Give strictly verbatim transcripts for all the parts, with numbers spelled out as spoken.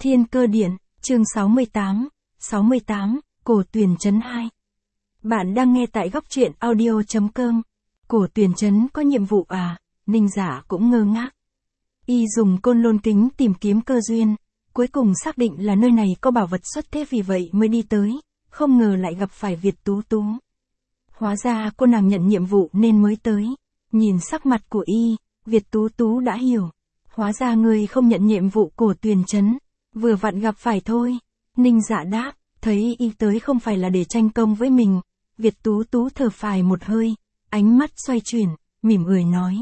Thiên Cơ Điện, chương sáu mươi tám, sáu mươi tám, Cổ Tuyền Trấn hai. Bạn đang nghe tại góc truyện audio chấm com. Cổ Tuyền Trấn có nhiệm vụ à? Ninh Giả cũng ngơ ngác. Y dùng côn lôn kính tìm kiếm cơ duyên, cuối cùng xác định là nơi này có bảo vật xuất thế, vì vậy mới đi tới, không ngờ lại gặp phải Việt Tú Tú. Hóa ra cô nàng nhận nhiệm vụ nên mới tới. Nhìn sắc mặt của Y, Việt Tú Tú đã hiểu. Hóa ra người không nhận nhiệm vụ Cổ Tuyền Trấn, vừa vặn gặp phải thôi. Ninh Dạ đáp, thấy Y tới không phải là để tranh công với mình. Việt Tú Tú thở phào một hơi, ánh mắt xoay chuyển, mỉm cười nói.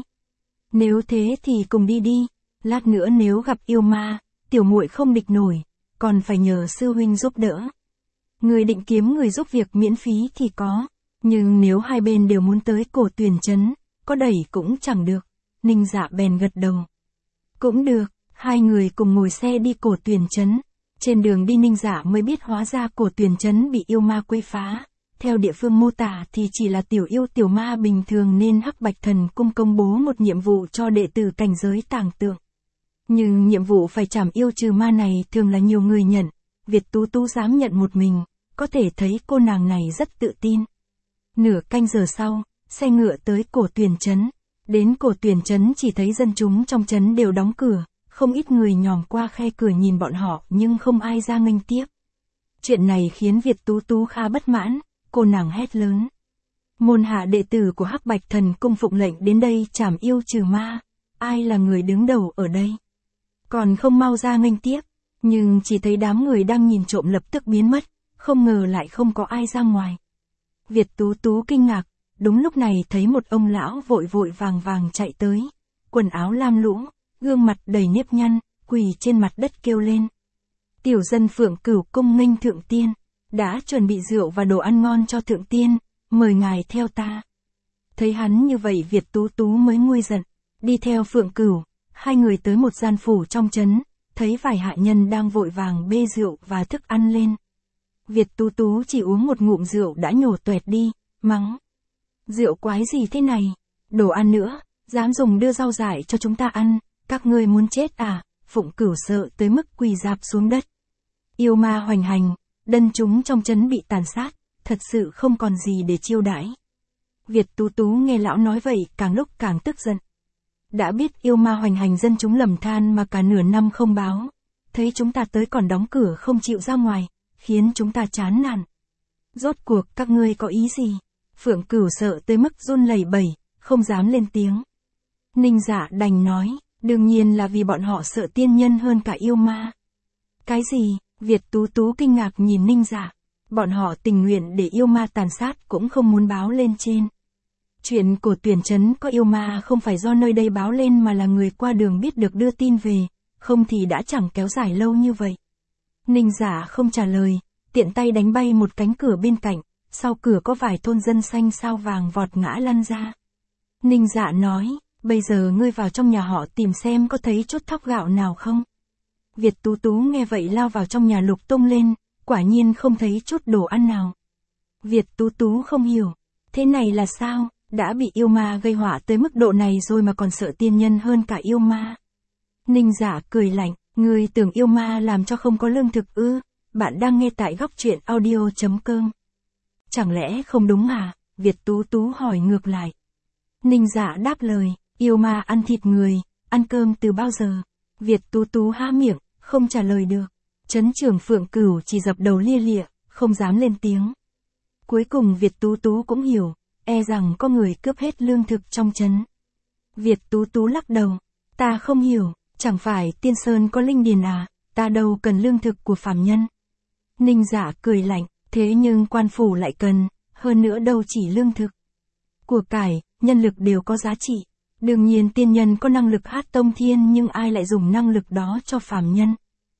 Nếu thế thì cùng đi đi, lát nữa nếu gặp yêu ma, tiểu muội không địch nổi, còn phải nhờ sư huynh giúp đỡ. Người định kiếm người giúp việc miễn phí thì có, nhưng nếu hai bên đều muốn tới Cổ Tuyền Trấn, có đẩy cũng chẳng được. Ninh Dạ bèn gật đầu. Cũng được, hai người cùng ngồi xe đi Cổ Tuyền Trấn. Trên đường đi Ninh Dạ mới biết hóa ra Cổ Tuyền Trấn bị yêu ma quấy phá. Theo địa phương mô tả thì chỉ là tiểu yêu tiểu ma bình thường, nên Hắc Bạch Thần Cung công bố một nhiệm vụ cho đệ tử cảnh giới tàng tượng. Nhưng nhiệm vụ phải trảm yêu trừ ma này thường là nhiều người nhận, Việt Tú Tú dám nhận một mình, có thể thấy cô nàng này rất tự tin. Nửa canh giờ sau, xe ngựa tới Cổ Tuyền Trấn. Đến Cổ Tuyền Trấn chỉ thấy dân chúng trong trấn đều đóng cửa, không ít người nhòm qua khe cửa nhìn bọn họ nhưng không ai ra nghênh tiếp. Chuyện này khiến Việt Tú Tú khá bất mãn, cô nàng hét lớn. Môn hạ đệ tử của Hắc Bạch Thần Cung phụng lệnh đến đây trảm yêu trừ ma, ai là người đứng đầu ở đây? Còn không mau ra nghênh tiếp, nhưng chỉ thấy đám người đang nhìn trộm lập tức biến mất, không ngờ lại không có ai ra ngoài. Việt Tú Tú kinh ngạc, đúng lúc này thấy một ông lão vội vội vàng vàng chạy tới, quần áo lam lũ, gương mặt đầy nếp nhăn, quỳ trên mặt đất kêu lên. Tiểu dân Phượng Cửu cung nghênh thượng tiên, đã chuẩn bị rượu và đồ ăn ngon cho thượng tiên, mời ngài theo ta. Thấy hắn như vậy Việt Tú Tú mới nguôi giận, đi theo Phượng Cửu, hai người tới một gian phủ trong trấn, thấy vài hạ nhân đang vội vàng bê rượu và thức ăn lên. Việt Tú Tú chỉ uống một ngụm rượu đã nhổ toẹt đi, mắng. Rượu quái gì thế này, đồ ăn nữa, dám dùng đưa rau dại cho chúng ta ăn, các ngươi muốn chết à? Phụng Cửu sợ tới mức quỳ rạp xuống đất. Yêu ma hoành hành, dân chúng trong trấn bị tàn sát, thật sự không còn gì để chiêu đãi. Việt Tú Tú nghe lão nói vậy càng lúc càng tức giận. Đã biết yêu ma hoành hành dân chúng lầm than mà cả nửa năm không báo, thấy chúng ta tới còn đóng cửa không chịu ra ngoài, khiến chúng ta chán nản. Rốt cuộc các ngươi có ý gì? Phượng Cửu sợ tới mức run lẩy bẩy, không dám lên tiếng. Ninh Dạ đành nói, đương nhiên là vì bọn họ sợ tiên nhân hơn cả yêu ma. Cái gì? Việt Tú Tú kinh ngạc nhìn Ninh Dạ. Bọn họ tình nguyện để yêu ma tàn sát cũng không muốn báo lên trên. Chuyện Cổ Tuyền Trấn có yêu ma không phải do nơi đây báo lên mà là người qua đường biết được đưa tin về, không thì đã chẳng kéo dài lâu như vậy. Ninh Dạ không trả lời, tiện tay đánh bay một cánh cửa bên cạnh, sau cửa có vài thôn dân xanh sao vàng vọt ngã lăn ra. Ninh Dạ nói, bây giờ ngươi vào trong nhà họ tìm xem có thấy chút thóc gạo nào không. Việt Tú Tú nghe vậy lao vào trong nhà lục tung lên, quả nhiên không thấy chút đồ ăn nào. Việt Tú Tú không hiểu, thế này là sao, đã bị yêu ma gây họa tới mức độ này rồi mà còn sợ tiên nhân hơn cả yêu ma. Ninh Dạ cười lạnh, ngươi tưởng yêu ma làm cho không có lương thực ư? Bạn đang nghe tại góc truyện audio chấm com. Chẳng lẽ không đúng à? Việt Tú Tú hỏi ngược lại. Ninh Dạ đáp lời, yêu ma ăn thịt người, ăn cơm từ bao giờ? Việt Tú Tú há miệng, không trả lời được. Trấn trưởng Phượng Cửu chỉ dập đầu lia lịa, không dám lên tiếng. Cuối cùng Việt Tú Tú cũng hiểu, e rằng có người cướp hết lương thực trong trấn. Việt Tú Tú lắc đầu, ta không hiểu, chẳng phải Tiên Sơn có linh điền à, ta đâu cần lương thực của phàm nhân. Ninh Dạ cười lạnh, thế nhưng quan phủ lại cần, hơn nữa đâu chỉ lương thực. Của cải, nhân lực đều có giá trị. Đương nhiên tiên nhân có năng lực hát tông thiên, nhưng ai lại dùng năng lực đó cho phàm nhân.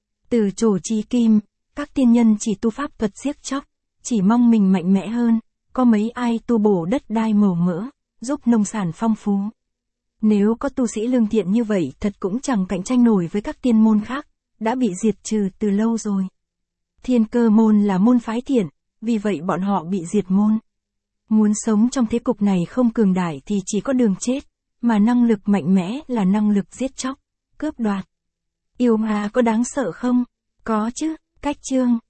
Từ Trổ Trí Kim, các tiên nhân chỉ tu pháp thuật giết chóc, chỉ mong mình mạnh mẽ hơn, có mấy ai tu bổ đất đai màu mỡ, giúp nông sản phong phú. Nếu có tu sĩ lương thiện như vậy thật cũng chẳng cạnh tranh nổi với các tiên môn khác, đã bị diệt trừ từ lâu rồi. Thiên Cơ môn là môn phái thiện, vì vậy bọn họ bị diệt môn. Muốn sống trong thế cục này không cường đại thì chỉ có đường chết, mà năng lực mạnh mẽ là năng lực giết chóc, cướp đoạt. Yêu ma có đáng sợ không? Có chứ, cách chương.